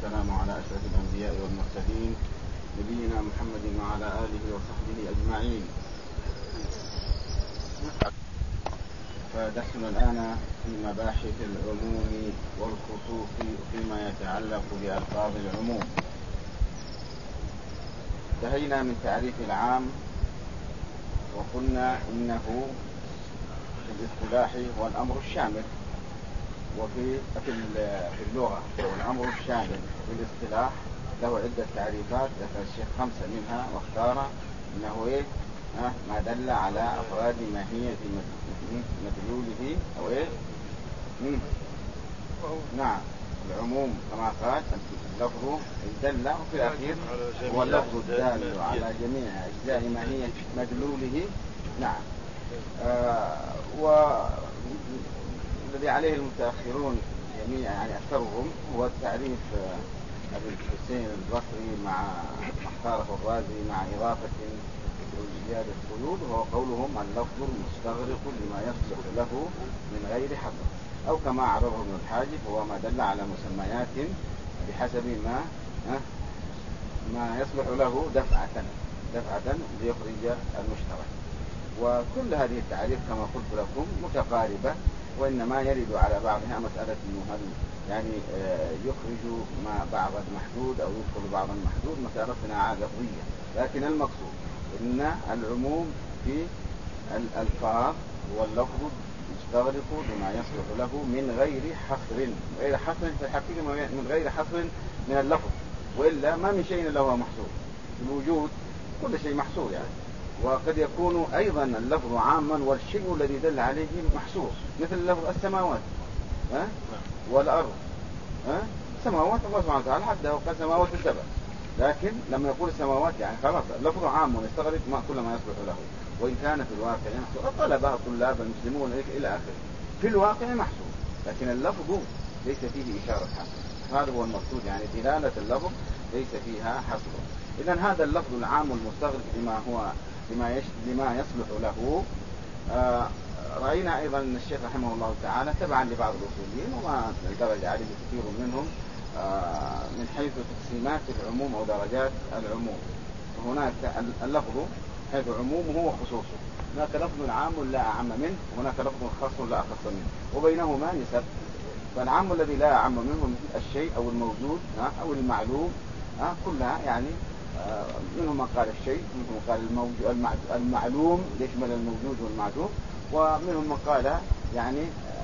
والسلام على أشرف الأنبياء والمرسلين نبينا محمد وعلى آله وصحبه أجمعين. فدرسنا الآن في مباحث العموم والخصوص فيما يتعلق بألفاظ العموم. انتهينا من تعريف العام وقلنا إنه في الاصطلاح هو الأمر الشامل، وفي اللغة هو الأمر الشامل. في الاصطلاح له عدة تعريفات، ذكر الشيخ 5 منها واختار أنه ما دل على أفراد ماهية مدلوله أو نعم العموم كما قال اللفظ دل، وفي الأخير هو اللفظ الدال على جميع أجزاء ماهية مدلوله. نعم. والذي عليه المتأخرون جميعا يعني أكثرهم هو التعريف أبي الحسين البصري مع اختاره الرازي مع إضافة وزيادة قيود، وهو قولهم اللفظ المستغرق لما يصلح له من غير حصر، أو كما عرفه ابن الحاجب هو ما دل على مسميات بحسب ما يصلح له دفعة ليخرج المشترك. وكل هذه التعريف كما قلت لكم متقاربة، وإنما يرد على بعضها مسألة هل يعني يخرج ما بعض المحدود أو يدخل بعض المحدود، مسألة صناعة لفظية. لكن المقصود إن العموم في الألفاظ واللفظ يستغرق لما يصلح له من غير حصر في الحقيقة، من غير حصر من اللفظ، وإلا ما من شيء إلا هو محصور. الوجود كل شيء محصور يعني. وقد يكون أيضا اللفظ عاما والشيء الذي دل عليه محصور، مثل لفظ السماوات والأرض. السماوات الله سبحانه وتعالى حده وقال سماوات السبع، لكن لما يقول السماوات يعني خلاص اللفظ عام ويستغرق كل ما يصلح له، وإن كان في الواقع محصور. طلبه الطلاب المسلمون إلى آخره في الواقع محصور، لكن اللفظ ليس فيه إشارة حصر. هذا هو المقصود، يعني دلالة اللفظ ليس فيها حصر. إذن هذا اللفظ العام المستغرق لما يصلح له. رأينا أيضا أن الشيخ رحمه الله تعالى تبعا لبعض الأصوليين وما درج عليه كثير منهم من حيث تقسيمات العموم أو درجات العموم. هناك اللفظ حيث عمومه وخصوصه، هناك لفظ عام لا أعم منه، وهناك لفظ خاص لا أخص منه، وبينهما نسب. فالعام الذي لا أعم منه مثل الشيء أو الموجود أو المعلوم كلها يعني. منهم من قال الشيء، منهم من قال المعلوم يشمل الموجود والمعدوم، ومنهم من قال يعني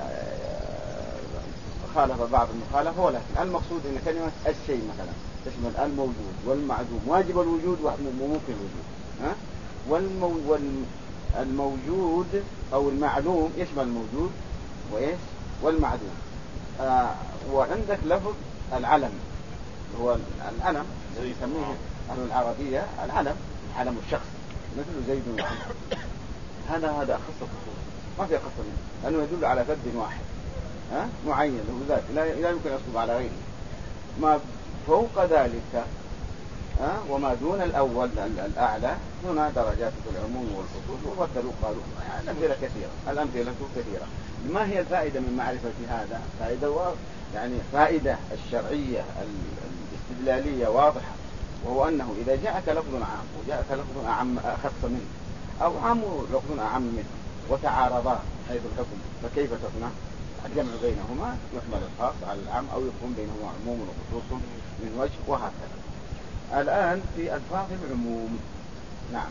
خالف بعض المخالفة. ولكن المقصود ان كلمة الشيء مثلا تشمل الموجود والمعدوم، واجب الوجود وممكن الوجود. والموجود او المعلوم يشمل الموجود والمعدوم. وعندك لفظ العلم، هو العلم الذي يسميه أهل العربية علم الشخص، مثل زيد وعمر. هذا أخص الخصوص، ما في أخص منه، لأنه يدل على فرد واحد معين له ذات، لا يمكن أصب على غيره. ما فوق ذلك وما دون الأول الأعلى هنا درجات في العموم والخصوص. وبدلوا قالوا الأمثلة كثيرة. ما هي الفائدة من معرفة هذا؟ فائدة الشرعية الاستدلالية واضحة، وهو أنه إذا جاءك لفظ عام وجاءك لفظ أعم أخص منه، أو عام لفظ أعم منه، وتعارضا حيث الحكم، فكيف تصنع؟ الجمع بينهما، يحمل الخاص على العام أو يكون بينهما عموم وخصوص من وجه، وهكذا. الآن في ألفاظ العموم. نعم.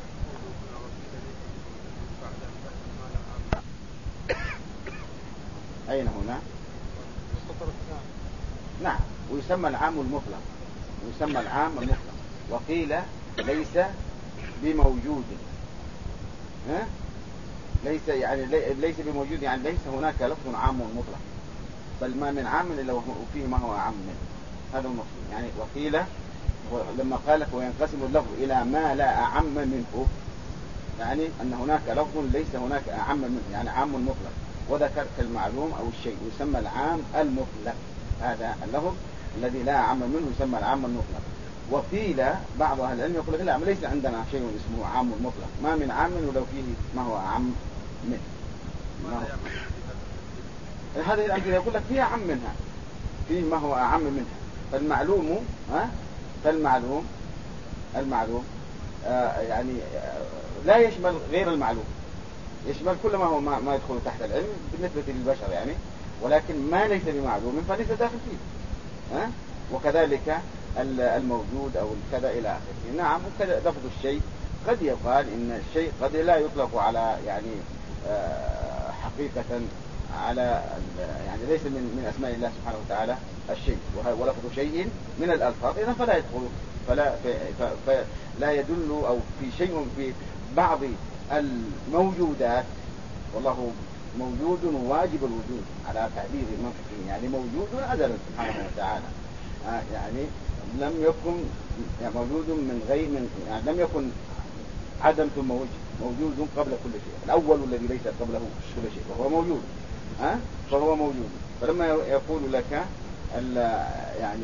أين هنا؟ نعم. ويسمى العام المطلق، وقيل ليس بموجود. ليس بموجود يعني ليس هناك لفظ عام مطلق، بل ما من عام إلا فيه ما هو عام منه. هذا المقصود يعني. وقيل لما قالك وينقسم اللفظ إلى ما لا أعم منه، يعني أن هناك لفظ ليس هناك أعم منه، يعني عام مطلق. وذكر المعلوم أو الشيء يسمى العام المطلق. هذا اللفظ الذي لا أعم منه يسمى العام المطلق. وقيل بعض أهل العلم يقول لا، ليس عندنا شيء اسمه عام مطلق، ما من عام ولو فيه ما هو أعم منه. هذه الأمثلة يقول لك فيها عام منها، فيه ما هو أعم منها، فالمعلوم فالمعلوم المعلوم يعني لا يشمل غير المعلوم، يشمل كل ما هو ما يدخل تحت العلم بالنسبة للبشر يعني، ولكن ما ليس بمعلوم فليس داخل فيه. وكذلك الموجود أو الكذا إلى آخره. نعم، وكذا لفظ الشيء قد يقال إن الشيء قد لا يطلق على يعني حقيقة على يعني ليس من أسماء الله سبحانه وتعالى الشيء، ولفظ شيء من الألفاظ إذا فلا يدخل فلا يدل أو في شيء في بعض الموجودات، والله موجود واجب الوجود على تعبير المنطقي، يعني موجود أزلا سبحانه وتعالى، يعني لم يكن يعني موجود من غير يعني لم يكن عدم ثم موجود قبل كل شيء، الأول الذي ليس قبله كل شيء وهو موجود. فهو موجود. فلما يقول لك يعني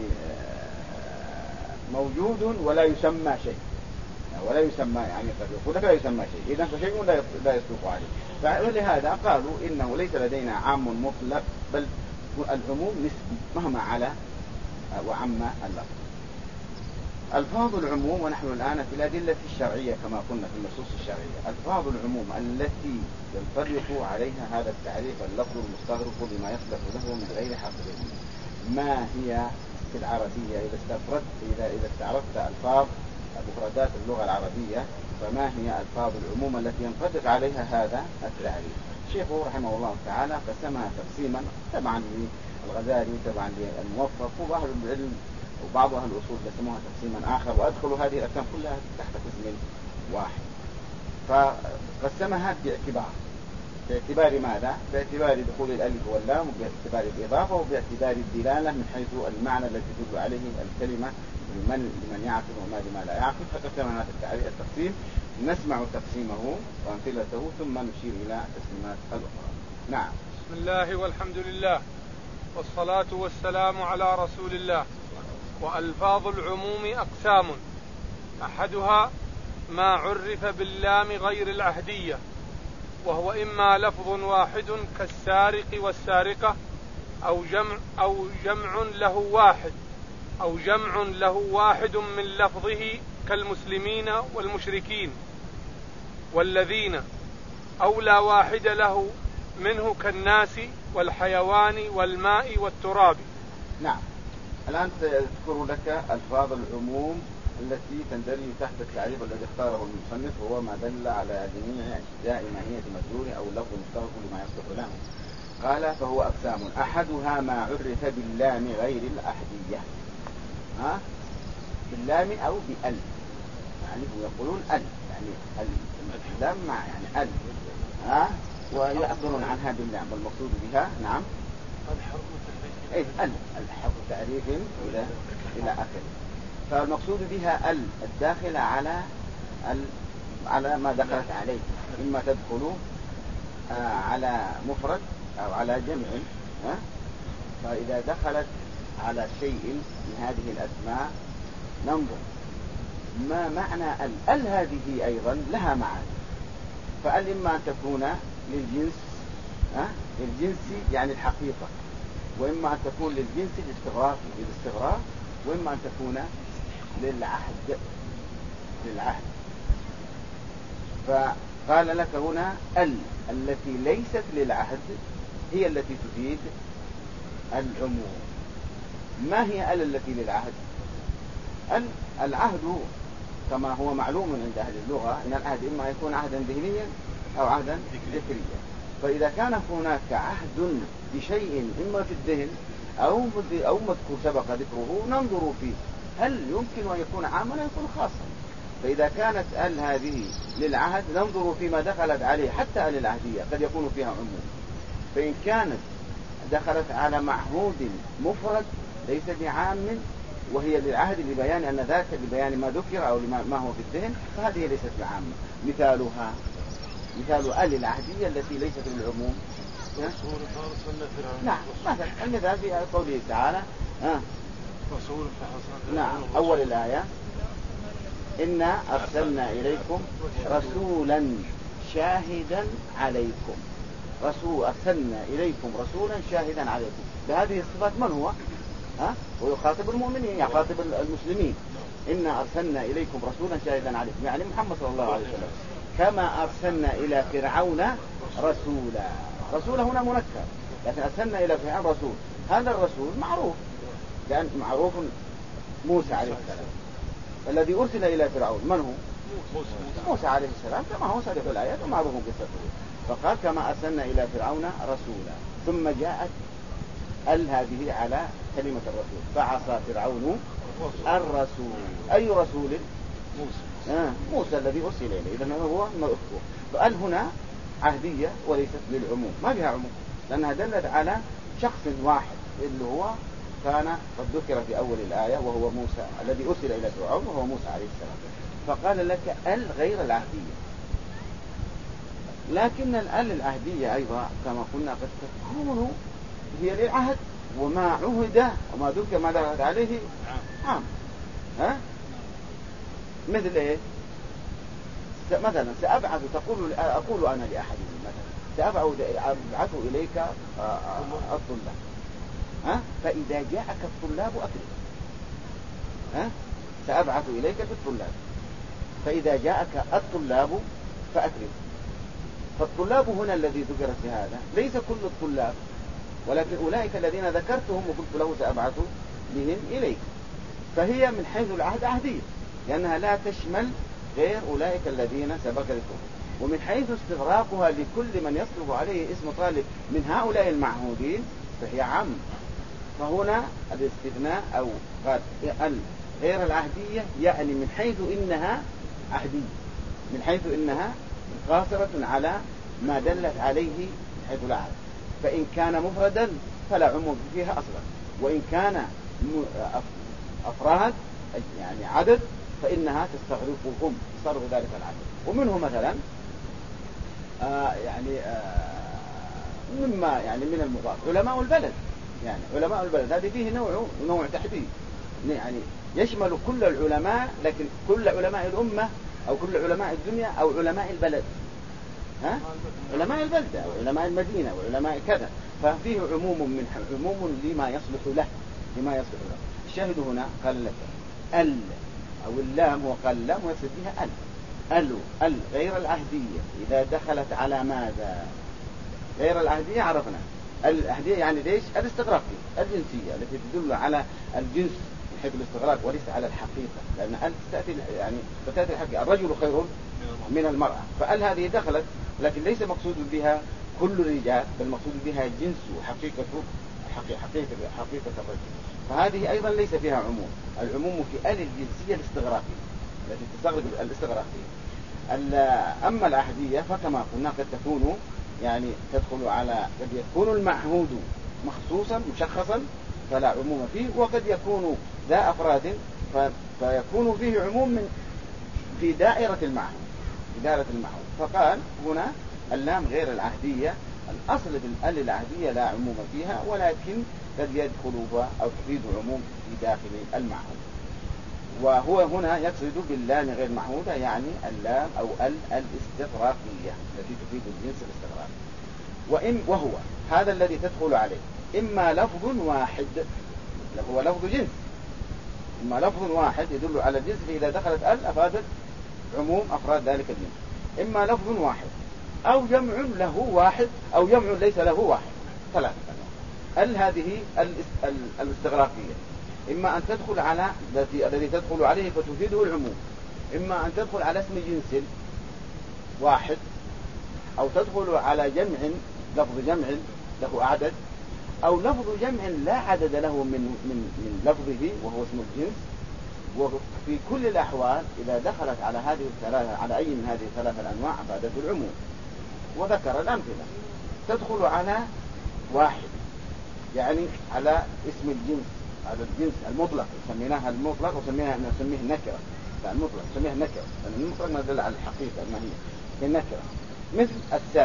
موجود ولا يسمى شيء، ولا يسمى يعني قد يقول لك لا يسمى شيء، إذا فشيء لا يصدق عليه. فلهذا قالوا إنه ليس لدينا عام مطلق، بل العموم نسبي مهما على وعم اللفظ. ألفاظ العموم، ونحن الآن في الأدلة الشرعية كما قلنا في النصوص الشرعية، ألفاظ العموم التي ينطبق عليها هذا التعريف اللفظ المستغرق بما يصدق له من غير حصر. ما هي في العربية إذا استعرضت ألفاظ مفردات اللغة العربية، فما هي ألفاظ العموم التي ينطبق عليها هذا التعريف؟ الشيخ رحمه الله تعالى قسمها تقسيما طبعا للغزالي وطبعا للموفق وأهل العلم وبعض أهل الأصول قسموها تقسيما آخر، وأدخلوا هذه الأقسام كلها تحت قسم واحد. فقسمها باعتبار ماذا؟ باعتبار دخول الألف واللام، وباعتبار الإضافة، وباعتبار الدلالة من حيث المعنى الذي تدل عليه الكلمة لمن يعقل وما لا يعقل. فقسمنا هذا التقسيم، نسمع تقسيمه وأمثلته ثم نشير إلى تقسيمات الأخرى. نعم. بسم الله والحمد لله والصلاة والسلام على رسول الله. وألفاظ العموم أقسام، أحدها ما عرف باللام غير العهدية، وهو إما لفظ واحد كالسارق والسارقة، أو جمع له واحد من لفظه كالمسلمين والمشركين والذين، أو لا واحد له منه كالناس والحيوان والماء والتراب. نعم. الآن تذكر لك ألفاظ العموم التي تندرج تحت التعريف الذي اختاره المصنف، وهو ما دل على جميع أجزاء ماهية مدلول أو لفظ مشترك لما يصدق له. قال فهو أقسام، أحدها ما عرف باللام غير العهدية، باللام أو بأل، يعني يقولون أل يعني اللام مع يعني أل، ويعبرون عنها باللام، والمقصود بها نعم الحرف تعريف إلى آخره. فالمقصود بها الداخلة على ما دخلت عليه، إما تدخل على مفرد أو على جمع. فإذا دخلت على شيء من هذه الأسماء ننظر ما معنى ال هذه أيضا لها معاني. فال إما أن تكون للجنس يعني الحقيقة، وإما أن تكون للجنس للاستغراق، وإما أن تكون للعهد. فقال لك هنا التي ليست للعهد هي التي تفيد العموم. ما هي التي للعهد؟ العهد كما هو معلوم عند أهل اللغة أن العهد إما يكون عهدا ذهنيا أو عهدا ذكريا. فإذا كان هناك عهد بشيء إما في الذهن أو مذكور سبق ذكره ننظر فيه هل يمكن أن يكون عاما أو يكون خاصا. فإذا كانت هذه للعهد ننظر فيما دخلت عليه، حتى العهدية قد يكون فيها عموم. فإن كانت دخلت على معهود مفرد ليس بعام وهي للعهد لبيان أن ذاك لبيان ما ذكر أو ما هو في الذهن، فهذه ليست بعامة. مثال العهدية التي ليست للعموم. نعم، مثلا المثال في قوله تعالى نعم أول الآية إنا أرسلنا إليكم رسولا شاهدا عليكم. أرسلنا إليكم رسولا شاهدا عليكم. بهذه الصفات من هو؟ ويخاطب المؤمنين، يخاطب المسلمين. إنا أرسلنا إليكم رسولا شاهدا عليكم، يعني محمد صلى الله عليه وسلم. كما أرسلنا إلى فرعون رسولا. رسول هنا منكر، لكن أرسلنا إلى فرعون رسول. هذا الرسول معروف، لأن معروف موسى عليه السلام. الذي أرسل إلى فرعون من هو؟ موسى عليه السلام، كما هو صريح الآيات ومعروف قصته. فقال كما أرسلنا إلى فرعون رسولا، ثم جاءت هذه على كلمة الرسول، فعصى فرعون الرسول. أي رسول؟ موسى الذي أرسل إليه. إذن هو مذكور. فقال هنا عهدية وليست للعموم، ما فيها عموم، لأنها دلت على شخص واحد اللي هو كان قد ذكر في أول الآية، وهو موسى الذي أرسل إلى فرعون، وهو موسى عليه السلام. فقال لك غير العهدية. لكن العهدية أيضا كما قلنا قد تكون هي للعهد، وما عهد وما ذكر ما دلت عليه عام. مثل إيه؟ مثلا سأبعث، أقول أنا لأحدهم مثلا سأبعث إليك الطلاب، فإذا جاءك الطلاب أكرم. سأبعث إليك بالطلاب، فإذا جاءك الطلاب فأكرم. فالطلاب هنا الذي ذكر في هذا ليس كل الطلاب، ولكن أولئك الذين ذكرتهم وقلت له سأبعث بهم إليك. فهي من حيث العهد عهدية، لأنها لا تشمل غير أولئك الذين سبق ذكرهم. ومن حيث استغراقها لكل من يصلح عليه اسم طالب من هؤلاء المعهودين فهي عام. فهنا الاستثناء أو غير العهدية يعني من حيث إنها عهدية، من حيث إنها قاصرة على ما دلت عليه حيث العهد. فإن كان مفردا فلا عموم فيها أصلا، وإن كان أفراد يعني عدد فإنها تستغرقهم، تستغرق ذلك العدد. ومنه مثلا مما يعني من المضاف علماء البلد. يعني علماء البلد هذه فيه نوع تحديد، يعني يشمل كل العلماء، لكن كل علماء الأمة أو كل علماء الدنيا أو علماء البلد، علماء البلدة أو علماء المدينة وعلماء كذا. ففيه عموم لما يصلح له، الشاهد هنا قال لك أو اللام، وقال اللام ويقصد بها غير العهدية إذا دخلت على ماذا؟ غير العهدية عرفنا. العهدية يعني ليش؟ الاستغراقية الجنسية التي تدل على الجنس من حيث الاستغراق وليس على الحقيقة، لأن تأتي الحقيقة الرجل خير من المرأة. هذه دخلت، لكن ليس مقصود بها كل الرجال، بل مقصود بها جنس وحقيقة الرجل. فهذه أيضا ليس فيها عموم. العموم في الجنسية الاستغراقية التي تستغرق الاستغراقية. أما العهدية فكما قلنا قد تكون يعني تدخل على، قد يكون المعهود مخصوصا مشخصا فلا عموم فيه، وقد يكون ذا أفراد فيكون فيه عموم في دائرة المعهود. فقال هنا اللام غير العهدية، الأصل في العهدية لا عموم فيها، ولكن قد يدخل أو تفيد عموم في داخل المعهود. وهو هنا يقصد باللام غير معهودة يعني اللام أو الاستغراقية التي تفيد الجنس الاستغراقي. وهو هذا الذي تدخل عليه إما لفظ واحد، هو لفظ جنس، إما لفظ واحد يدل على الجنس، فإذا دخلت أفادت عموم أفراد ذلك الجنس. إما لفظ واحد أو جمع له واحد أو جمع ليس له واحد، ثلاثة. هذه الاستغراقية إما أن تدخل على الذي تدخل عليه فتفيده العموم، إما أن تدخل على اسم جنس واحد، أو تدخل على جمع لفظ جمع له عدد، أو لفظ جمع لا عدد له من لفظه وهو اسم الجنس. وفي كل الأحوال إذا دخلت على هذه الثلاثة، على أي من هذه الثلاثة الأنواع أفادت العموم. وذكر الأمثلة. تدخل على واحد يعني على اسم الجنس، على الجنس المطلق، سميناها المطلق نسميه النكرة. المطلق نسميه النكرة، لأن المطلق ما يدل على الحقيقة ما هي النكرة. مثل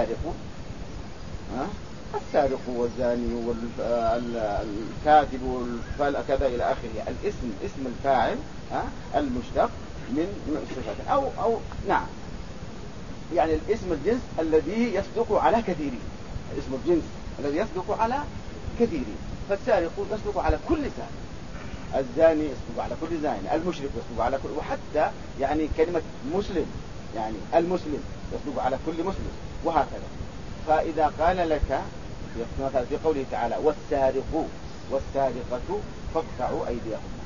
السارق والزاني والكاتب كذا إلى آخره. الاسم اسم الفاعل المشتق من الصفات أو نعم، يعني الاسم الجنس الذي يصدق على كثيرين، الاسم الجنس الذي يصدق على كثيرين. فالسارق يصدق على كل سارق، الزاني يصدق على كل زاني، المشرك يصدق على كل، وحتى يعني كلمة مسلم، يعني المسلم يصدق على كل مسلم، وهكذا. فإذا قال لك مثلا في قوله تعالى والسارق والسارقة فاقطعوا أيديهما،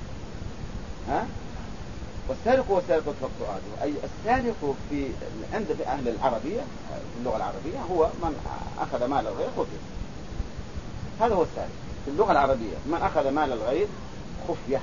والسارق والسارقة فاقطعوا أيديهما، أي السارق عند أهل العربية في اللغة العربية هو من أخذ مال الغير خفية، هذا هو السارق في اللغة العربية، من أخذ مال الغير خفية.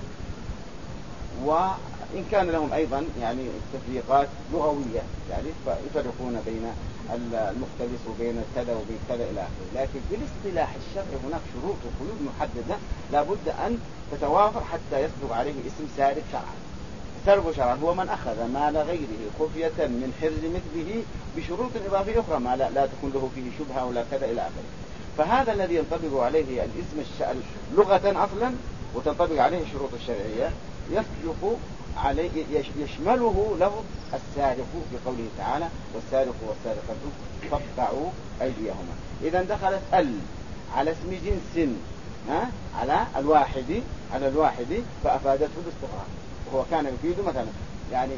وإن كان لهم أيضا يعني تفريقات لغوية، يعني يفرقون بين المختلس وبين كذا وبين كذا إلى آخره، لكن في الاصطلاح الشرعي هناك شروط وقيود محددة لابد أن تتوافر حتى يصدق عليه اسم سارق شرعا. السارق شرعا هو من أخذ مال غيره خفية من حرز مثله بشروط إضافية أخرى ما لا تكون له فيه شبهة ولا كذا إلى آخره. فهذا الذي ينطبق عليه الاسم لغة أصلا وتنطبق عليه الشروط الشرعية يصدق عليه، يشمله لفظ السارق في قوله تعالى والسارق والسارقة فاقطعوا أيديهما. إذا دخلت على اسم جنس على الواحد فأفادته الاستغراق، وهو كان يفيد مثلا يعني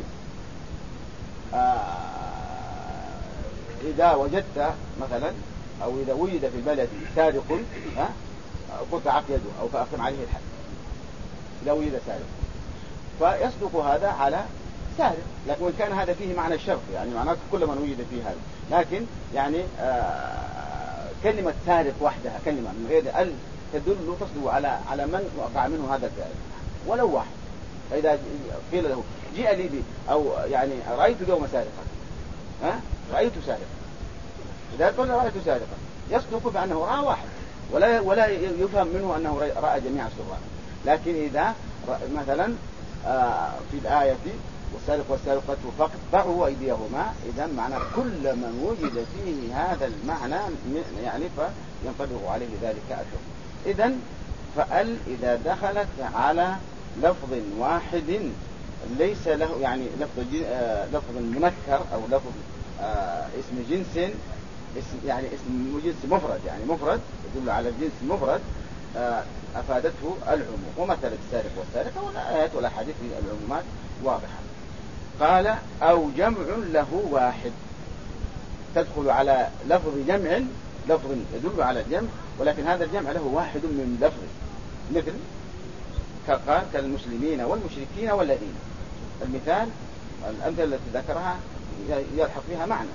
إذا وجدت مثلا أو إذا وجد في البلد سارق قطعت يده أو فأقم عليه الحد، إذا وجد سارق فيصدق هذا على سارق، لكن وإن كان هذا فيه معنى الشرط، يعني معناته كل من وجد فيه هذا، لكن يعني كلمة سارق وحدها كلمة من غير تدل تصدق على من وقع منه هذا السارق ولو واحد. فإذا قيل له جاء لي أو يعني رأيت اليوم سارقا، رأيت سارقا، إذا قال رأيت سارقا يصدق بأنه رأى واحد ولا يفهم منه أنه رأى جميع السراق. لكن إذا مثلا في الآية والسارق والسارقة فاقطعوا أيديهما، إذا معنى كل من وجد فيه هذا المعنى يعني فينطبق عليه ذلك الحكم. إذن فأل إذا دخلت على لفظ واحد ليس له يعني لفظ منكر أو لفظ اسم جنس، يعني اسم جنس مفرد، يعني مفرد يدل على الجنس مفرد، أفادته العموم. ومثل السارق والسارقة والآيات والأحاديث في العمومات واضحة. قال أو جمع له واحد، تدخل على لفظ جمع، لفظ يدل على الجمع ولكن هذا الجمع له واحد من لفظ، مثل كقال كالمسلمين والمشركين والذين. المثال الأمثلة التي ذكرها يلحق فيها معنى.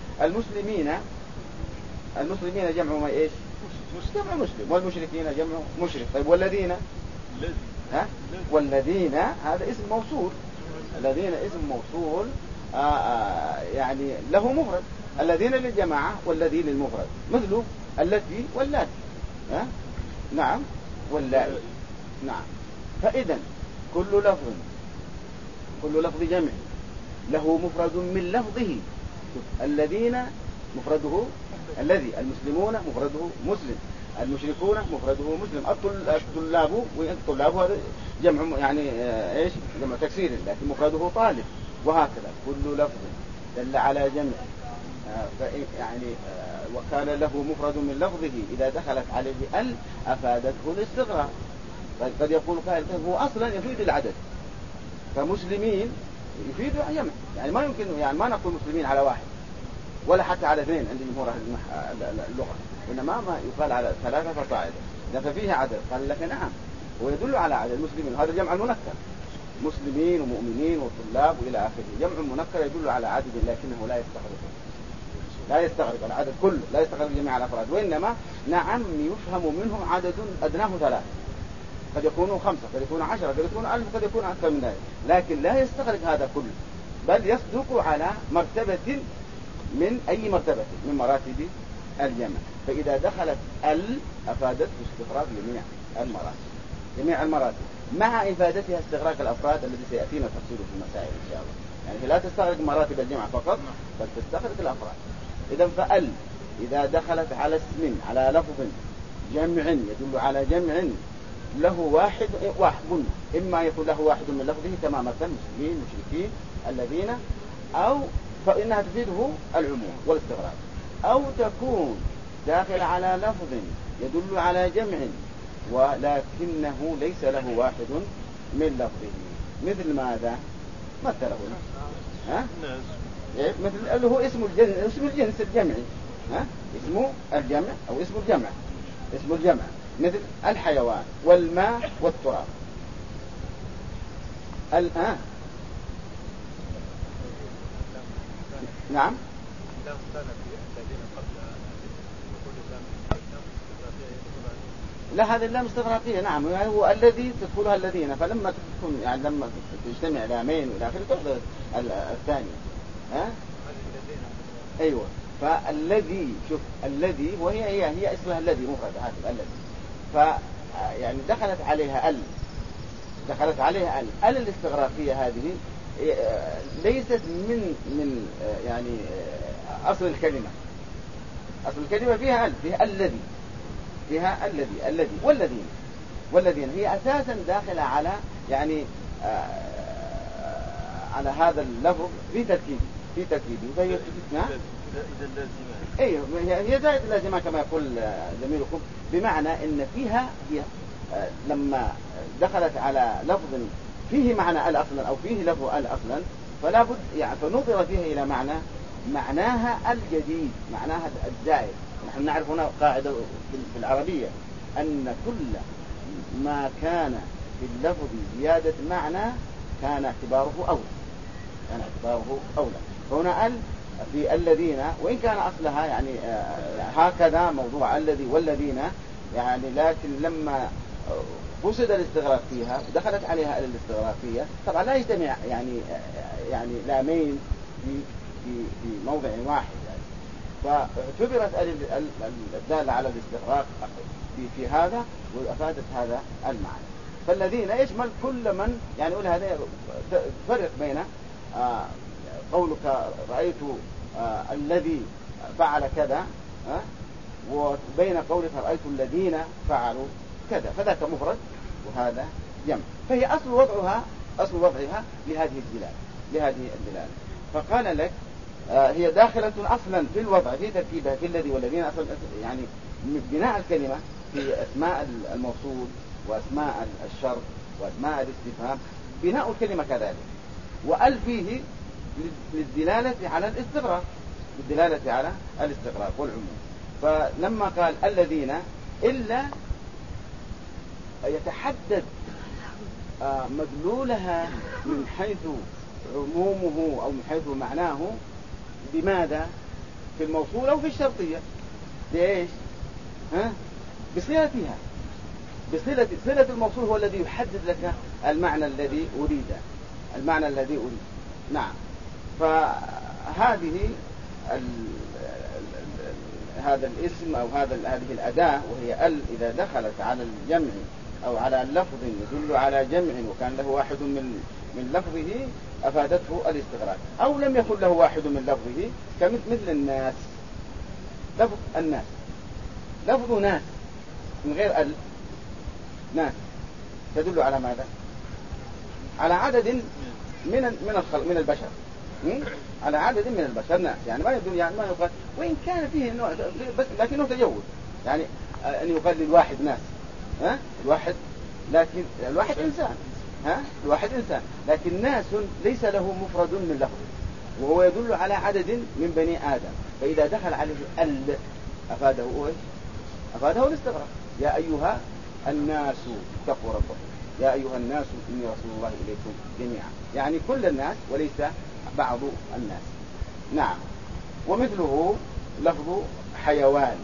المسلمين جمع ما إيش؟ جمع مسلم، والمشركين جمع مشرك. طيب والذين؟ والذين هذا اسم موصول، الذين اسم موصول يعني له مفرد، الذين للجماعة والذين للمفرد، مثل التي واللاتي، نعم واللائي، نعم. فإذا كل لفظ جمع له مفرد من لفظه. الذين مفرده الذي، المسلمون مفرده مسلم، المشركون مفرده مسلم، الطلاب هذا جمع يعني ايش؟ جمع تكسير لكن مفرده طالب، وهكذا كل لفظ دل على جمع يعني وكان له مفرد من لفظه إذا دخلت عليه أفادته الاستغراق. قد يقول قائل هو أصلا يفيد العدد، فمسلمين يفيد جمع، يعني ما يمكن يعني ما نقول مسلمين على واحد ولا حتى على اثنين عند جمهور اللغة، إنما ما يقال على ثلاثة فصاعدا إذا ففيه عدد. قال لك نعم ويدل على عدد المسلمين، هذا جمع منكر، مسلمين ومؤمنين وطلاب وإلى آخره، جمع منكر يدل على عدد لكنه لا يستغرق العدد كله، لا يستغرق جميع الأفراد، وإنما نعم يفهم منه عدد أدناه 3، قد يكونوا 5، قد يكونوا 10، قد يكونوا 1000، قد يكون أكثر من ذلك، لكن لا يستغرق هذا كله، بل يصدق على مرتبة من أي مرتبة من مراتب الجمع. فإذا دخلت أفادته استغراق جميع المراتب مع إفادتها استغراق الأفراد الذي سيأتينا تفصيله في المسائل إن شاء الله. يعني لا تستغرق مراتب الجمع فقط بل تستغرق الأفراد. إذا فأل إذا دخلت على اسم على لفظ جمع يدل على جمع له واحد قلنا إما يكون له واحد من لفظه كما مثل مسلمين مشركين الذين، أو فإنها تفيده العموم والاستغراق، أو تكون داخل على لفظ يدل على جمع ولكنه ليس له واحد من لفظه. مثل ماذا؟ مثله ها؟ مثل اللي هو اسم الجنس الجمعي، ها؟ اسمه الجمع أو اسم الجمع، اسم الجمع مثل الحيوان والماء والتراب. الآن نعم. لا، هذه اللام استغراقية. نعم، هو الذي تدخلها الذين، فلما تكون يعني لما تجتمع لامين والى اخره تحضر الثانية. ها؟ ايوه. فالذي، شوف الذي وهي هي اسمها الذي مفرد، هذا الذي. يعني دخلت عليها ال الاستغراقية هذه ليست من يعني أصل الكلمة. أصل الكلمة فيها الذي، فيها الذي والذين هي أساسا داخلة على يعني على هذا اللفظ في تركيبه فهي ايوه، هي زائد اللازمة كما يقول زميلكم، بمعنى ان فيها هي لما دخلت على لفظ فيه معنى ال اصلا او فيه لفظ ال اصلا، فلا بد يعني فنظر فيها الى معناها الجديد، معناها الزائد. نحن نعرف هنا قاعدة في العربية ان كل ما كان في اللفظ زيادة معنى كان اعتباره أولى. فهنا ال في الذين وإن كان أصلها يعني هكذا موضوع الذي والذين يعني، لكن لما فسد الاستغراق فيها دخلت عليها الاستغراقية، طبعا لا يجتمع يعني لامين في موضع واحد يعني. فاعتبرت الدالة على الاستغراق في هذا وأفادت هذا المعنى. فالذين يشمل كل من يعني يقول هذا فرق بين قولك رأيت الذي فعل كذا وبين قولك رأيت الذين فعلوا كذا، فذاك مفرد وهذا جمع. فهي أصل وضعها لهذه الدلالة. فقال لك هي داخلة أصلا في الوضع في تركيبها في الذي والذين أصلا يعني بناء الكلمة في أسماء الموصول وأسماء الشرط وأسماء الاستفهام، بناء الكلمة كذلك. وأل فيه للدلالة على الاستغراق والعموم. فلما قال الذين إلا يتحدد مدلولها من حيث عمومه أو من حيث معناه بماذا؟ في الموصول أو في الشرطية. ليش؟ بصلتها، صلة الموصول هو الذي يحدد لك المعنى الذي أريد. نعم. فهذه هذا الاسم أو هذه الأداة وهي ال إذا دخلت على الجمع أو على لفظ يدل على جمع وكان له واحد من لفظه أفادته الاستغراق، أو لم يكن له واحد من لفظه كمثل الناس. لفظ الناس لفظ ناس من غير ال، ناس تدل على ماذا؟ على عدد من البشر، على عدد من البشر ناس، يعني ما يدل يعني ما يقال، وإن كان فيه نوع بس لكنه تجوز، يعني أن يقال للواحد ناس، الواحد، لكن الواحد إنسان، الواحد إنسان، لكن ناس ليس له مفرد من لفظه وهو يدل على عدد من بني آدم. فإذا دخل عليه ال أفاده إيش؟ أفاده الاستغراق. يا أيها الناس اتقوا ربكم، يا أيها الناس إني رسول الله إليكم جميعا، يعني كل الناس وليس بعض الناس. نعم. ومثله لفظ حيوان.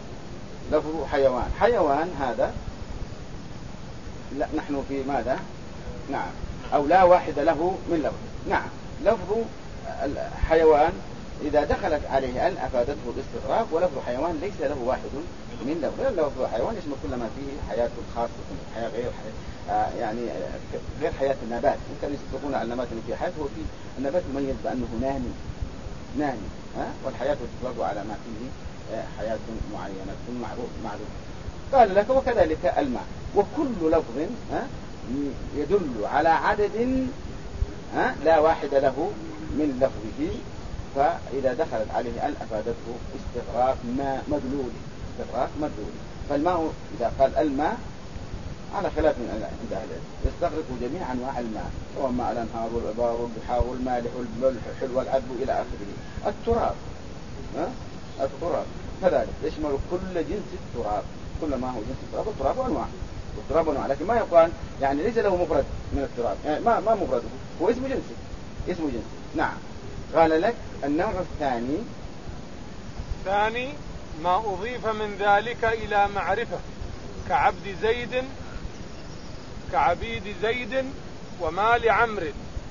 حيوان هذا لا نحن في ماذا؟ نعم. أو لا واحد له من لفظ. نعم. لفظ الحيوان إذا دخلت عليه ال أفادته الاستغراق، ولفظ حيوان ليس له واحد من لفظ. لفظ حيوان يشمل كل ما فيه حياة خاصة، حياة غير يعني غير حياة النبات. ممكن يستطيعون على النبات اللي فيه حياة، هو في النبات مميز بأنه نامي والحياة تطلق على ما فيه حياة معينة معروف. قال لك وكذلك الماء، وكل لفظ يدل على عدد لا واحد له من لفظه، فإذا دخلت عليه ال أفادته استغراق مدلول. فالماء إذا قال الماء على خلاف من عند أهل العلم يستغرق جميع أنواع الماء، سواء ماء الأنهار والأبار والبحار والمالح والحلو والعذب إلى آخره. التراب التراب كذلك يشمل كل جنس التراب، كل ما هو جنس التراب والتراب أنواع، والتراب أنواع، لكن ما يقال يعني ليس له مفرد من التراب، يعني ما مفرده، هو اسم جنسه. نعم. قال لك النوع الثاني ما أضيف من ذلك إلى معرفة كعبيد زيد ومال عمرو.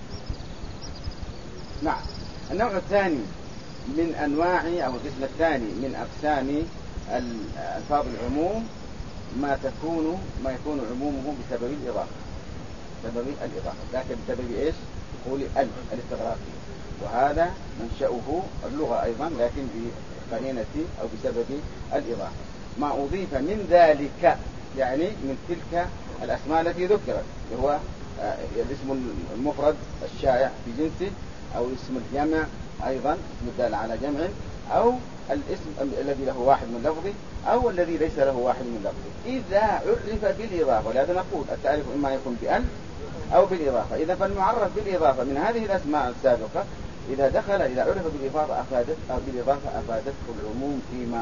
نعم. النوع الثاني من أنواع أو القسم الثاني من أقسام ألفاظ العموم ما يكون عمومه بسبب الإضافة، لكن بسبب إيش؟ يقول الاستغراقي، وهذا منشأه اللغة أيضا لكن بقرينة أو بسبب الإضافة. ما أضيف من ذلك يعني من تلك الأسماء التي ذكرت، وهو الاسم المفرد الشائع في جنسه، أو اسم الجمع أيضا اسم الدال على جمع، أو الاسم الذي له واحد من لفظه، أو الذي ليس له واحد من لفظه، إذا عرف بالإضافة. ولهذا نقول التعريف إما يكون بأن أو بالإضافة. إذا فالمعرف بالإضافة من هذه الأسماء السابقة إذا عرف بالإضافة أفادته العموم فيما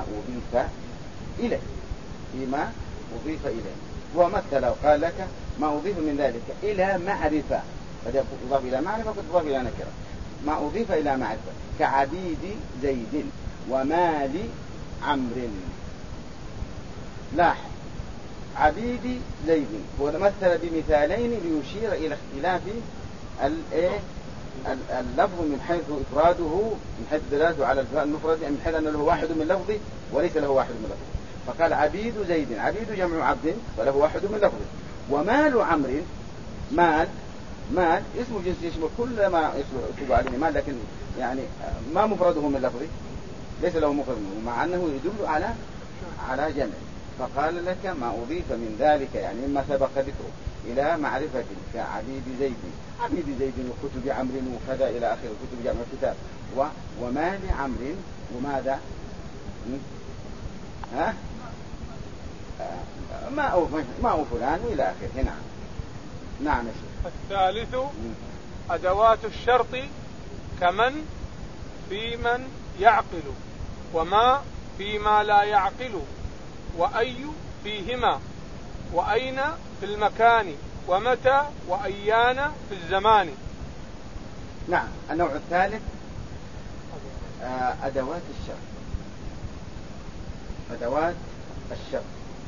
أضيف إليه. ومثل وقال لك ما أضيف من ذلك إلى معرفة، قد يضاف إلى معرفة وقد يضاف إلى نكرة. ما أضيف إلى معرفة كعبيد زيد ومال عمرو. لاحظ عبيد زيد ومثل بمثالين ليشير إلى اختلاف اللفظ من حيث إفراده، من حيث دلالته على المفرد، من حيث أنه له واحد من لفظه وليس له واحد من لفظه. فقال عبيد زيد، عبيد جمع عبد وله واحد من لفظه. ومال عمرو، مال اسم جنس يشمل كل ما يصلح عليه مال، لكن يعني ما مفرده من لفظه، ليس له مفرد مع أنه يدل على جمع. فقال لك ما أضيف من ذلك يعني مما سبق ذكره إلى معرفة كعبيد زيد وكتب عمرو وكذا إلى آخر كتب جمع كتاب، ومال عمرو وماذا ما فلان إلى آخره. نعم. الثالث أدوات الشرط كمن في من يعقل، وما فيما لا يعقل، وأي فيهما، وأين في المكان، ومتى وأيان في الزمان. نعم. النوع الثالث أدوات الشرط.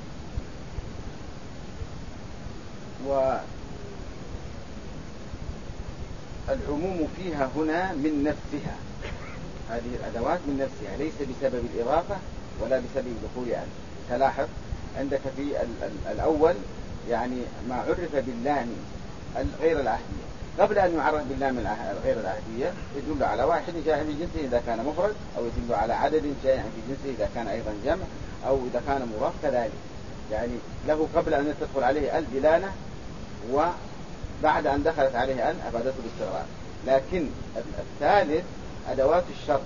والعموم فيها هنا من نفسها، هذه الأدوات من نفسها ليس بسبب الإضافة ولا بسبب دخول أن. تلاحظ عندك في الأول يعني ما عرف باللام غير العهدية، قبل أن يعرف باللام غير العهدية يدل على واحد شائع في جنسه إذا كان مفرد، أو يدل على عدد شائع في جنسه إذا كان أيضا جمع، أو إذا كان مضاف كذلك، يعني له قبل أن تدخل عليه الدلالة، وبعد أن دخلت عليه أن أفادته الاستغراق. لكن الثالث أدوات الشرط،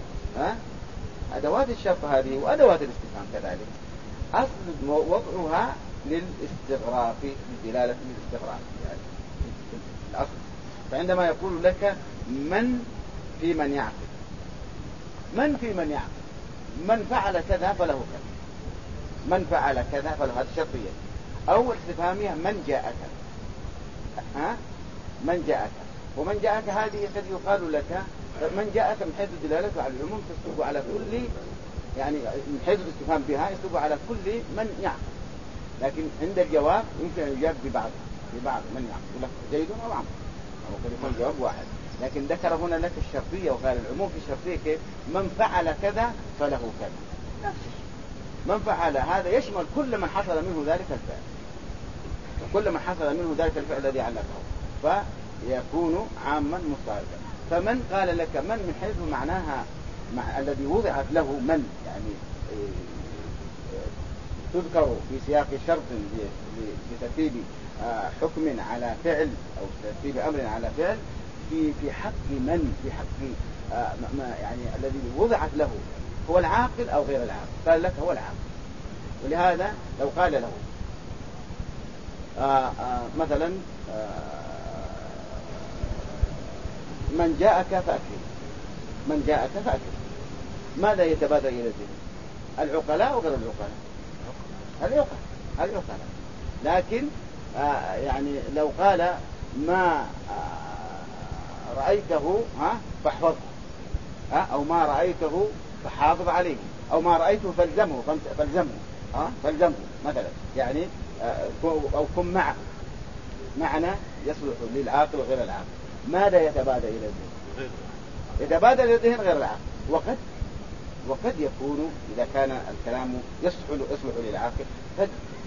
أدوات الشرط هذه وأدوات الاستفهام كذلك أصل وضعها للاستغراق، للدلالة للاستغراق يعني الأصل. فعندما يقول لك من في من يعقل، من فعل كذا فله كذا، من فعل كذا فله، هذه شرطية. أو استفهامية من جاءك، من جاءك، ومن جاءك هذه قد يقال لك من جاءك من حيث دلالته على العموم تسلب على كل، يعني من حيث الاستفهام بها يسلب على كل من يعقل، لكن عند الجواب يمكن أن يجاب ببعض من يعقل، يقول لك زيد أو عمرو، أو قد يكون جواب واحد. لكن ذكر هنا لك الشرطية وقال العموم في الشرطية كيف؟ من فعل كذا فله كذا، نفس الشيء. من فعل هذا يشمل كل من حصل منه ذلك الفعل، كل من حصل منه ذلك الفعل الذي علقه، فيكون عاما مستغرقا. فمن قال لك من حيث معناها الذي وضعت له من، يعني تذكر في سياق شرط لترتيب حكم على فعل أو ترتيب أمر على فعل، في حق من، في حق يعني الذي وضعت له هو العاقل أو غير العاقل. قال لك هو العاقل، ولهذا لو قال له مثلا من جاءك فأكرم، من جاءك فأكرم، ماذا يتبادر إلى الذهن؟ العقلاء وغير العقلاء؟ العقلاء. لكن يعني لو قال ما رأيته فاحفظه، أو ما رأيته فحافظ عليه، أو ما رأيته فالزمه مثلا، يعني أو كن معه، معنى يصلح للعاقل وغير العاقل. ماذا يتبادر إلى الذهن؟ يتبادر إلى الذهن غير العاقل. وقد يكون إذا كان الكلام يصلح للعاقل قد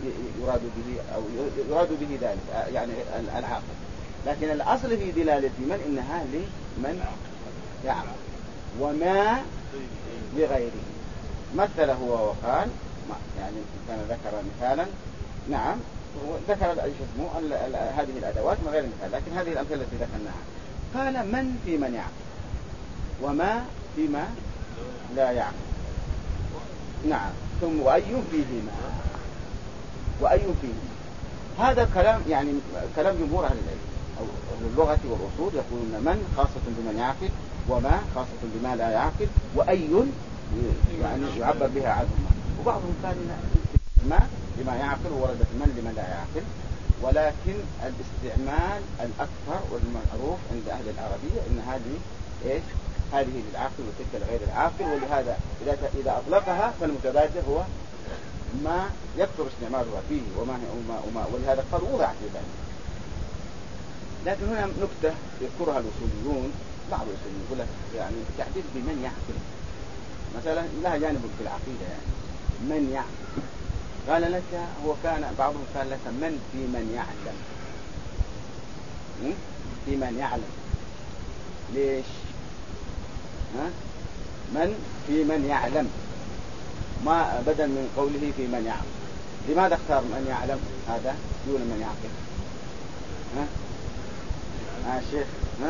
يراد به ذلك يعني العاقل، لكن الأصل في دلالة من إنها لمن يعقل وما لغيره. مثل هو وقال يعني كان ذكر مثالا، نعم ذكر هذه الأدوات من غير مثال، لكن هذه الأمثلة التي ذكرناها قال من في من يعقل وما فيما لا يعقل. نعم. ثم وأي فيهما. هذا كلام يعني كلام جمهور أهل العلم أو اللغة والأصول، يقولون من خاصة بمن يعقل، وما خاصة بما لا يعقل، وأي يعني يعبر بها عنهما. وبعضهم قال ما لما يعقل وردت من لمن لا يعقل، ولكن الاستعمال الأكثر والمعروف عند أهل العربية إن هذه للعاقل وتلك لغير العاقل. ولهذا إذا أطلقها فالمتبادر هو ما يكثر استعمالها فيه وما ولهذا قال وضع في ذلك. لكن هنا نكتة يذكرها الأصوليون، بعض الأصوليين يقول لك يعني التعبير بمن يعقل مثلا لها جانب في العقيدة، يعني من يعقل. قال لك هو كان بعضهم قال لك من في من يعلم، في من يعلم. ليش؟ من في من يعلم ما بدل من قوله في من يعلم. لماذا اختار من يعلم هذا دون من يعقل؟ شيخ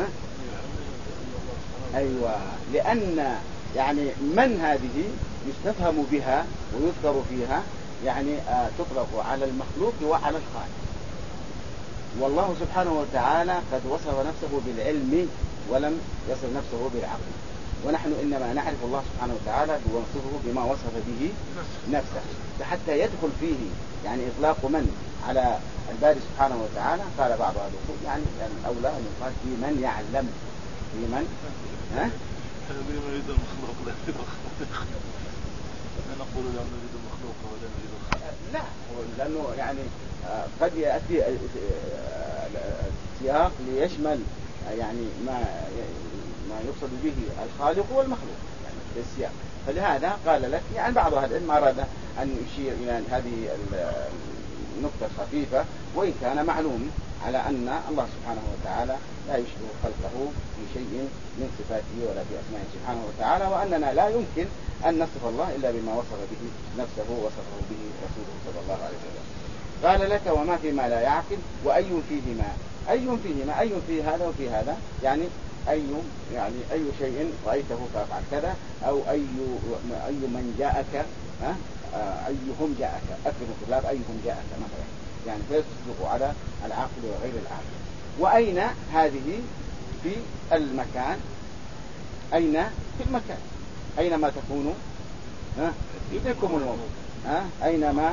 أيوة، لأن يعني من هذه يستفهم بها ويذكر فيها يعني تطلق على المخلوق وعلى الخالق. والله سبحانه وتعالى قد وصف نفسه بالعلم ولم يصف نفسه بالعقل، ونحن إنما نعرف الله سبحانه وتعالى ونصفه بما وصف به نفسه. فحتى يدخل فيه يعني إطلاق من على الباري سبحانه وتعالى قال بعض أهل الأصول يعني الأولى أن يقال في من يعلم، في من نريد المخلوق لا نريد الخالق. نقول لا نريد المخلوق ولا نريد الخالق. لا، لأنه يعني قد يأتي السياق ليشمل يعني ما يقصد به الخالق والمخلوق يعني في السياق. فلهذا قال لك يعني بعض أهل العلم أراد أن يشير إلى هذه النقطة الخفيفة، وإن كان معلوم على أن الله سبحانه وتعالى لا يشبه خلقه في شيء من صفاته ولا في أسمائه سبحانه وتعالى، وأننا لا يمكن أن نصف الله إلا بما وصف به نفسه وصفه به رسوله صلى الله عليه وسلم. قال لك وما فيما لا يعقل وأي فيهما. أي في هذا وفي هذا، يعني أي شيء رأيته فافعل كذا، أو أي من جاءك أيهم جاءك أكرم الطلاب أيهم جاءك مثلا، يعني فيصدق على العاقل وغير العاقل. وأين هذه في المكان، أين في المكان أينما تكونوا يدرككم الموت، أينما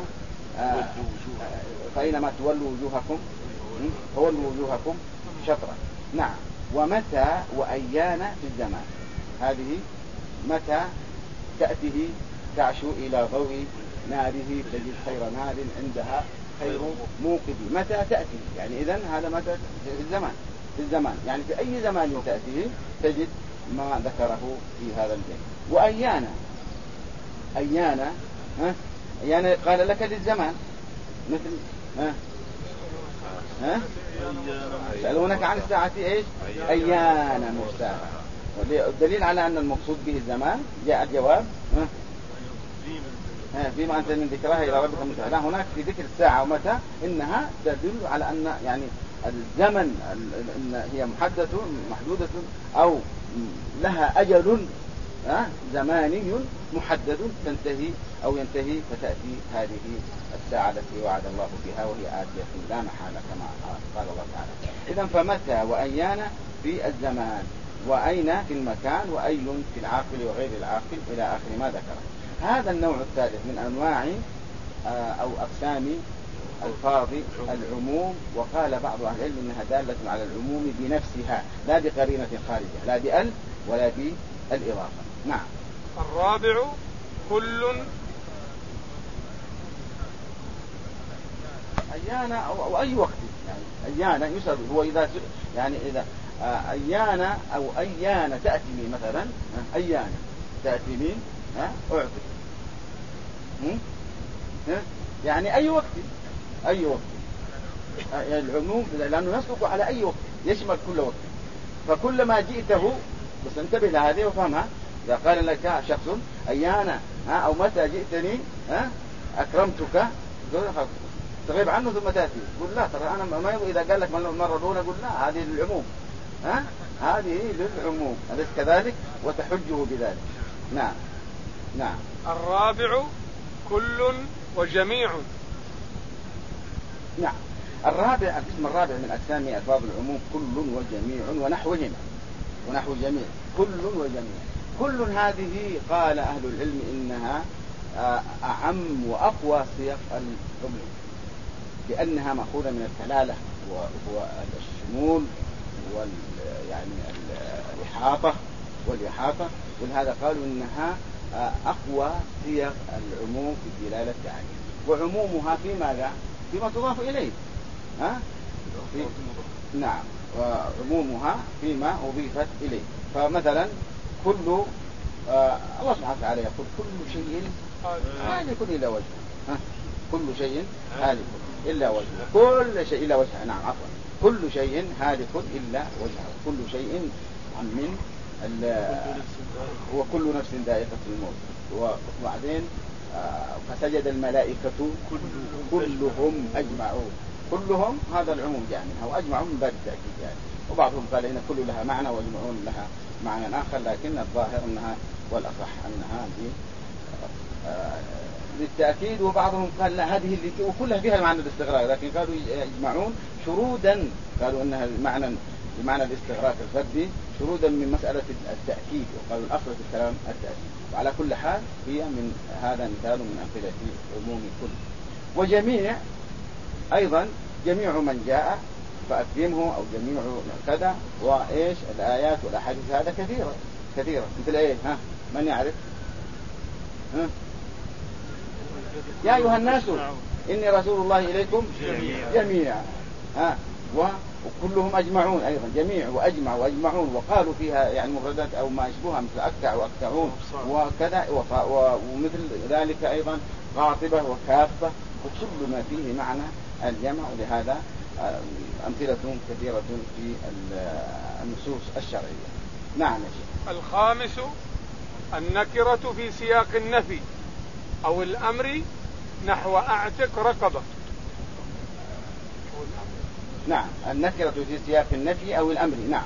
فأينما تولوا وجوهكم فولوا وجوهكم شطرا. نعم. ومتى وأيان في الزمان، هذه متى تأتيه تعشو إلى ضوء ناره تجد خير نار عندها خير موقد. متى تأتي يعني إذن هذا متى في الزمان يعني في أي زمان تأتيه تجد ما ذكره في هذا البيت. وأيانا أيانا قال لك للزمان مثل يسألونك عن الساعة إيش أيانا مرساها. والدليل على أن المقصود به الزمان جاء الجواب فيما أنت من ذكرها إلى ربك منتهى. هناك في ذكر الساعة ومتى إنها تدل على أن يعني الزمن إن هي محدودة أو لها أجل زماني محدد تنتهي أو ينتهي، فتأتي هذه الساعة التي وعد الله بها وهي آتية لا محالة كما قال الله تعالى. إذن فمتى وأيان في الزمان، وأين في المكان، وأي في العاقل وغير العاقل إلى آخر ما ذكر. هذا النوع الثالث من أنواع أو أقسام ألفاظ العموم. وقال بعض أهل العلم أنها دالة على العموم بنفسها لا بقرينة خارجة، لا بأل ولا بالإضافة. نعم. الرابع كل أيانا أو أي وقت، يعني أيانا يسأل هو إذا يعني إذا أيانا أو أيانا تأتي لي مثلا، أيانا تأتي لي أعطي، يعني أي وقت، أي وقت العموم لأنه يصدق على أي وقت، يشمل كل وقت. فكل ما جئته، بس انتبه لهذه وفهمها، إذا قال لك شخص أيانا أو متى جئتني أكرمتك، تغيب عنه ثم تأتي قل لا ترى أنا ما يبغى. إذا قال لك مرة دون قل لا، هذه للعموم، هذه للعموم، أليس كذلك؟ وتحجه بذلك. نعم. نعم. الرابع كل وجميع. نعم. الرابع، القسم الرابع من أقسام ألفاظ العموم كل وجميع ونحوهما، ونحو جميع. كل وجميع، كل هذه قال أهل العلم إنها أعم وأقوى صيغ العموم، لأنها مأخوذة من الكلالة وهو الشمول يعني الإحاطة والإحاطة، ولهذا قالوا إنها أقوى صيغ العموم في دلالة التعليم. وعمومها في ماذا؟ فيما تضاف إليه. نعم. وعمومها فيما أضيفت إليه. فمثلا كل الله سبحانه وتعالى يقول كل شيء هالك إلا وجهه. كل شيء هالك إلا وجهه، كل شيء إلا وجهه. نعم عفوا، كل شيء هالك إلا وجهه، كل شيء من وكل نفس ذائقة الموت. وبعدين فسجد الملائكة كلهم أجمعون. كلهم هذا العموم جاء منها، وأجمعون من باب التأكيد يعني. وبعضهم قال إن كل لها معنى وأجمعون لها معنى آخر، لكن الظاهر أنها والأصح أنها للتأكيد. وبعضهم قال لا، هذه اللي وكلها فيها معنى الاستغراق، لكن قالوا يجمعون شرودا، قالوا أنها بمعنى الاستغراق الفردي شرودا من مسألة التأكيد، وقالوا الأصل في الكلام التأكيد. وعلى كل حال هي من هذا مثال من أمثلة عموم كل. وجميع أيضا جميع من جاء فأكرمه، أو جميع كذا، وإيش الآيات والأحاديث هذا كثيرة مثل إيه؟ من يعرف؟ يا أيها الناس إني رسول الله إليكم جميعا. وكلهم أجمعون أيضا، جميع وأجمع وأجمعون، وقالوا فيها يعني مفردات أو ما يشبهها مثل أكتع وأكتعون وكذا، ومثل ذلك أيضا قاطبة وكافة، وكل ما فيه معنى الجمع. لهذا أمثلة كثيرة في النصوص الشرعية. نعم يا شيخ. الخامس النكرة في سياق النفي أو الأمر نحو أعتق رقبة. نعم. النكرة في سياق النفي أو الأمر. نعم.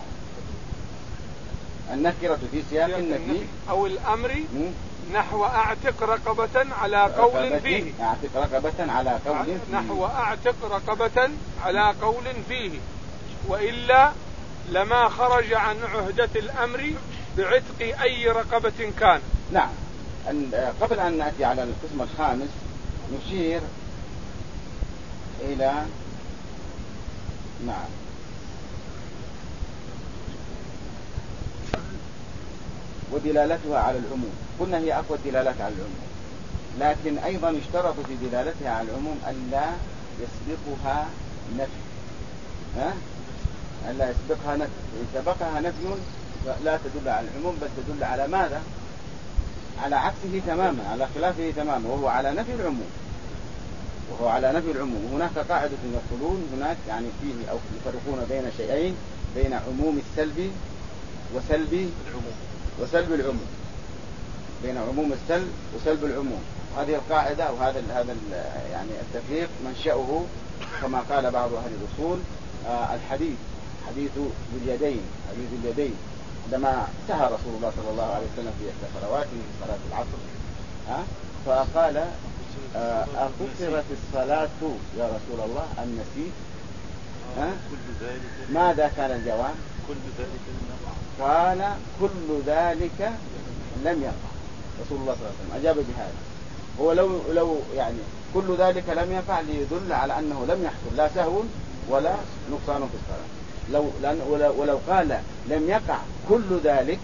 النكرة في سياق النفي أو الأمر نحو أعتق رقبة على قول فيه. أعتق رقبة على قول فيه. نحو أعتق رقبة على قول فيه، وإلا لما خرج عن عهدة الأمر بعتق أي رقبة كان. نعم. قبل أن نأتي على القسم الخامس نشير إلى نعم ودلالتها على العموم. قلنا هي أقوى الدلالات على العموم، لكن أيضا يشترط في دلالتها على العموم ألا يسبقها نفي. ألا يسبقها نفي. إن سبقها نفي لا تدل على العموم، بل تدل على ماذا؟ على عكسه تماما، على خلافه تماما، وهو على نفي العموم. وهناك قاعدة يقولون هناك يعني فيه أو يفرقون بين شيئين، بين عموم السلب وسلب العموم، بين عموم السلب وسلب العموم. هذه القاعدة وهذا يعني التفريق منشأه كما قال بعض أهل الأصول حديث اليدين. عندما سهى رسول الله صلى الله عليه وسلم في إحدى صلواته صلاة العصر فقال أقصرت الصلاة يا رسول الله أم نسيت؟ ماذا كان الجواب؟ قال كل ذلك لم يقع. رسول الله صلى الله عليه وسلم أجاب بهذا. هو لو يعني كل ذلك لم يقع ليدل على أنه لم يحصل لا سهو ولا نقصان في الصلاة. ولو قال لم يقع كل ذلك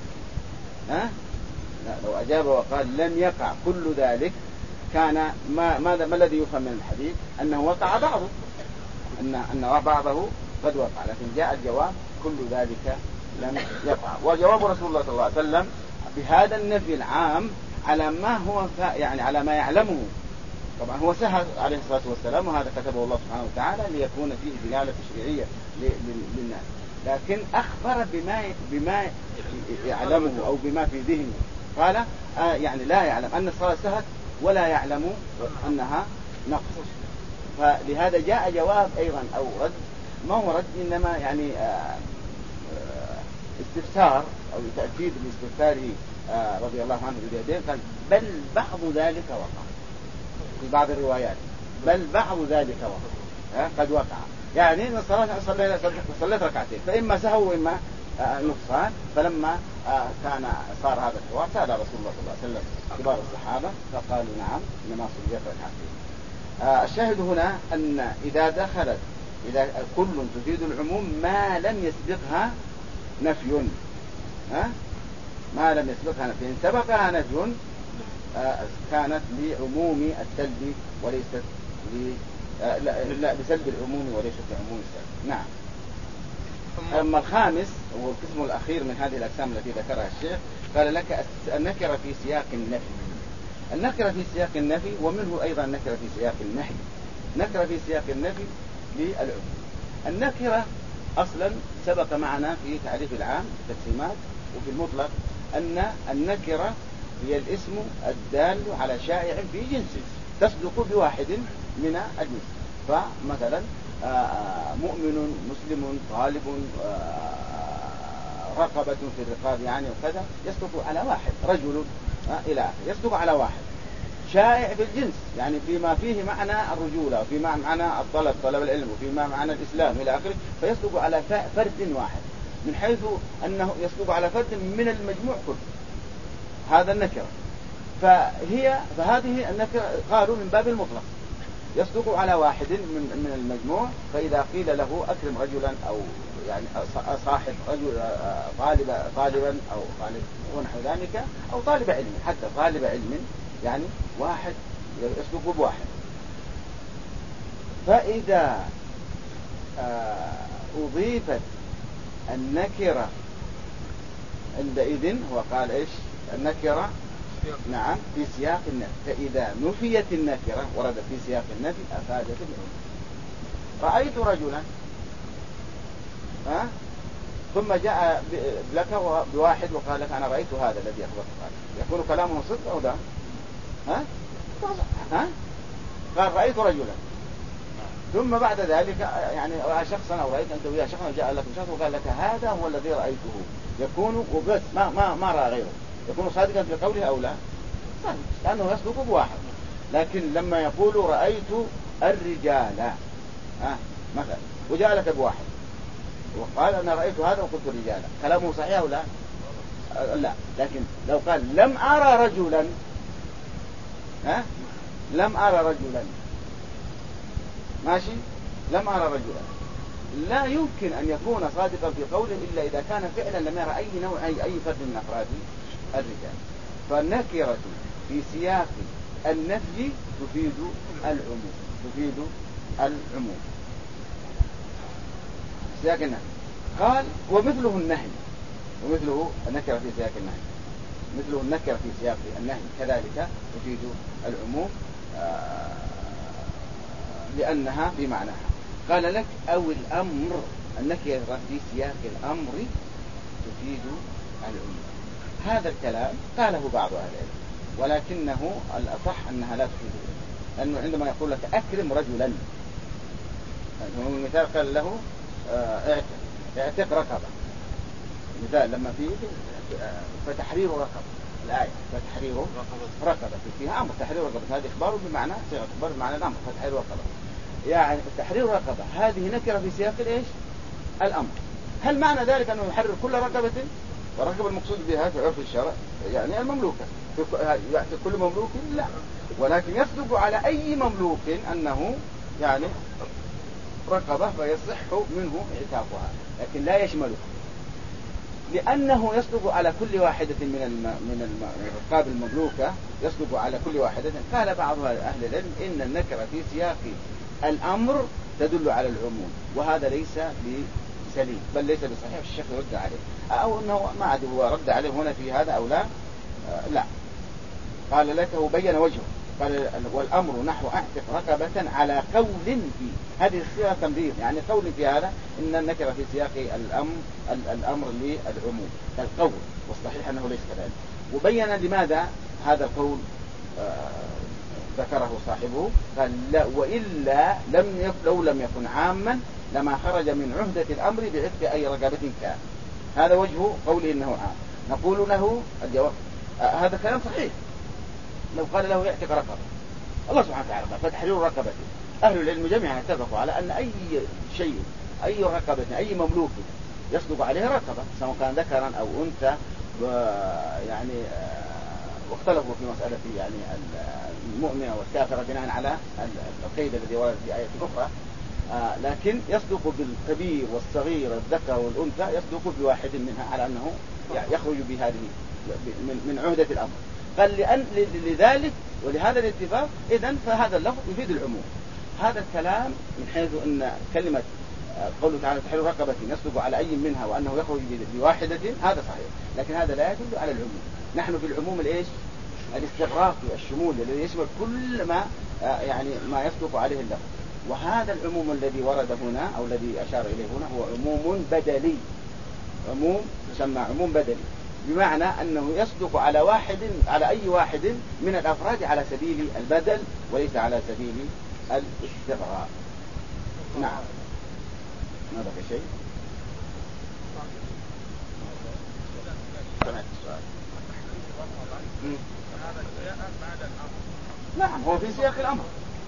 لو أجاب وقال لم يقع كل ذلك كان ما الذي يفهم من الحديث؟ أنه وقع بعضه، أن بعضه قد وقع، لكن جاء الجواب كل ذلك لم يقع. وجواب رسول الله صلى الله عليه وسلم بهذا النفي العام على ما هو يعني على ما يعلمه. طبعا هو سهى عليه الصلاة والسلام، وهذا كتبه الله سبحانه وتعالى ليكون فيه دلالة تشريعية للناس، لكن أخبر بما يعلمه أو بما في ذهنه. قال يعني لا يعلم أن الصلاة سهت ولا يعلم أنها نقص. فلهذا جاء جواب أيضا أو رد، ما هو رد إنما يعني استفسار أو تأكيد لاستفساره رضي الله عنه باليدين. قال بل بعض ذلك وقع في بعض الروايات، بل بعض ذلك وقع قد وقع، يعني إن الصلاة صليت ركعتين فإما سهو وإما نقصان. فلما صار هذا الحوار سأل رسول الله صلى الله عليه وسلم كبار الصحابة فقالوا نعم إنما صليت ركعتين. الشاهد هنا أن إذا كل تفيد العموم ما لم يسبقها نفي، ما لم يسبقها نفي. إن سبقها نفي كانت لعموم السلب وليست لا بسلب العموم وليست لعموم السلب. نعم. أما الخامس هو القسم الأخير من هذه الأقسام التي ذكرها الشيخ، قال لك النكرة في سياق النفي. النكرة في سياق النفي ومنه أيضا النكرة في سياق النهي. نكرة في سياق النفي للعموم. النكرة أصلا سبق معنا في تعريف العام التقسيمات وفي المطلق أن النكرة هي الاسم الدال على شائع في جنسه تصدق بواحد من الجنس. فمثلا مؤمن، مسلم، طالب، رقبة في الرقاب يعني وكذا يصدق على واحد، رجل إلى آخره يصدق على واحد. شائع في الجنس يعني فيما فيه معنى الرجولة وفيما معنى الطلب، طلب العلم، وفيما معنى الإسلام إلى آخره، فيصدق على فرد واحد من حيث أنه يصدق على فرد من المجموع كله. هذا النكرة. فهذه النكرة قالوا من باب المطلق يصدق على واحد من المجموع. فإذا قيل له أكرم رجلا أو يعني صاحب رجل طالبا أو طالب ونحو ذلك أو طالب علم، حتى طالب علم يعني واحد يصدق بواحد. فإذا أضيفت النكرة عندئذ هو قال إيش النكرة؟ نعم في سياق النفي. فإذا نفيت النكرة وردت في سياق النفي أفادت العموم. رأيت رجلا ثم جاء لك بواحد وقال لك أنا رأيت هذا الذي أخبرك، يكون كلامه صدق أو لا؟ قال رأيت رجلا، ثم بعد ذلك يعني رأى شخصا أو رأيت أنت وياه شخصا جاء لك شخص وقال لك هذا هو الذي رأيته، يكون وبس ما رأى غيره، يكون صادقا في قوله أو لا؟ صادق لأنه يصدق بواحد. لكن لما يقول رأيت الرجال مثلا وجاء لك بواحد وقال أنا رأيت هذا وقلت رجالا، كلامه صحيح أو لا؟ لا. لكن لو قال لم أرى رجلا لم أرى رجلا ماشي، لم أرى رجلا، لا يمكن أن يكون صادقا في قوله إلا إذا كان فعلا لم يرى أي نوع أي فرد من أفراد الرجال. فالنكرة في سياق النفي تفيد العموم سياق النهي. قال ومثله النهي، ومثله النكرة في سياق النهي، مثله النكرة في سياق النهي كذلك تفيد العموم لأنها في معناها. قال لك أو الأمر، النكرة في سياق الأمر تفيد العموم. هذا الكلام قاله بعض أهل العلم، ولكنه الأصح أنها لا تفيد العموم، لأنه عندما يقول لك أكرم رجلا، المثال قال له اعتق رقبة، مثال لما فيه فتحرير رقبة، الآية فتحرير رقبة فيها أمر تحرير رقبة، هذا إخبار بمعنى صيغة إخبار بمعنى الأمر، فتحرير رقبة يعني تحرير رقبة هذه نكرة في سياق إيش؟ الأمر. هل معنى ذلك أنه يحرر كل رقبة؟ والرقبة المقصود بها في عرف الشرع يعني المملوكة، في كل مملوك لا، ولكن يصدق على أي مملوك أنه يعني رقبة فيصح منه اعتاقها، لكن لا يشمله، لأنه يصدق على كل واحدة من الرقاب المملوكة، يصدق على كل واحدة. قال بعض أهل العلم إن النكرة في سياق الأمر تدل على العموم، وهذا ليس بسليم بل ليس بصحيح، الشيخ يرد عليه أو أنه ما أدري هو رد عليه هنا في هذا أو لا. لا، قال لك وبين وجهه، قال والأمر نحو أعتق رقبة على قول فيه، هذه الصيغة تمرير يعني قول في هذا، إن النكرة في سياق الأمر للعموم القول، والصحيح أنه ليس كذلك. وبين لماذا هذا القول ذكره صاحبه، قال لا وإلا لو لم يكن عاما لما خرج من عهدة الأمر بعتق أي رقبة كان. هذا وجه قوله إنه عام. نقول له الجواب هذا كلام صحيح، لو قال له يعتق رقبة، الله سبحانه وتعالى قال فتحرير رقبة، أهل العلم جميعا اتفقوا على أن أي شيء أي رقبة أي مملوك يصدق عليه رقبة سواء كان ذكرا أو أنثى، يعني واختلفوا في مسألة يعني المؤمنة والكافرة بناء على القيد الذي ورد في آية أخرى، لكن يصدق بالكبير والصغير الذكر والأنثى، يصدق بواحد منها على أنه يخرج بهذه من عهدة الأمر. قال لذلك ولهذا الاتفاق إذن فهذا اللفظ يفيد العموم. هذا الكلام من حيث أن كلمة قوله تعالى تحرير رقبة يصدق على أي منها وأنه يخرج بواحدة، هذا صحيح، لكن هذا لا يدل على العموم. نحن في العموم الإيش؟ الاستغراقي الشمول الذي يشمل كل ما يعني ما يصدق عليه اللفظ. وهذا العموم الذي ورد هنا أو الذي أشار إليه هنا هو عموم بدلي، عموم يسمى عموم بدلي، بمعنى أنه يصدق على على أي واحد من الأفراد على سبيل البدل وليس على سبيل الاستغراق. نعم، ما بقي شيء؟ سمعت السؤال. نعم، هو في سياق الأمر،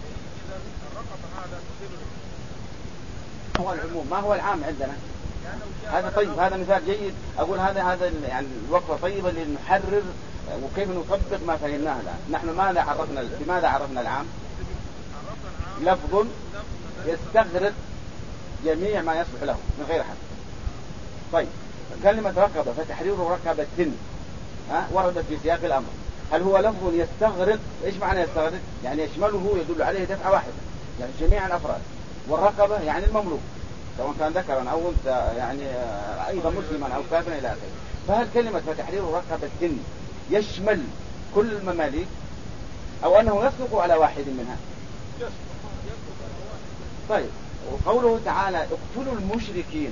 هو العموم ما هو العام عندنا. هذا طيب، هذا مثال جيد، أقول هذا يعني الوقفة طيبة لنحرر وكيف نطبق ما فهمناه الآن. نحن بماذا عرفنا العام؟ لفظ يستغرق جميع ما يصلح له من غير حد. طيب، كلمة رقبة فتحرير رقبة وردت في سياق الأمر، هل هو لفظ يستغرق؟ إيش معنى يستغرق؟ يعني يشمله يدل عليه دفعة واحدة، يعني جميع الأفراد. والرقبة يعني المملوك سواء كان ذكرا أو أنثى، يعني أيضا مسلما أو كافرا إلى آخره. فهل كلمة فتحرير رقبة يشمل كل المماليك أو أنه يصدق على واحد منها؟ طيب، وقوله تعالى اقتلوا المشركين،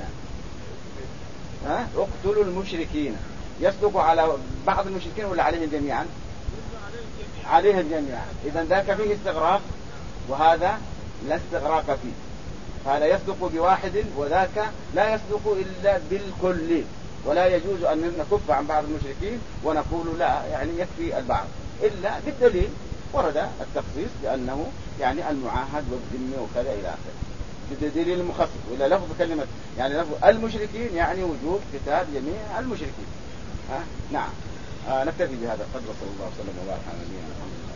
اقتلوا المشركين، يصدق على بعض المشركين ولا عليهم جميعا؟ عليهم جميعا. إذن ذاك فيه استغراق وهذا لا استغراق فيه، هذا يصدق بواحد وذاك لا يصدق إلا بالكل. ولا يجوز أن نكف عن بعض المشركين ونقول لا يعني يكفي البعض، إلا بالدليل ورد التخصيص بأنه يعني المعاهد والذمي وكذا إلى آخره بدليل المخصص. وإلا لفظ كلمة يعني لفظ المشركين يعني وجوب قتال جميع المشركين. نعم، نكتفي بهذا القدر، صلى الله عليه وسلم وبارك على نبينا محمد.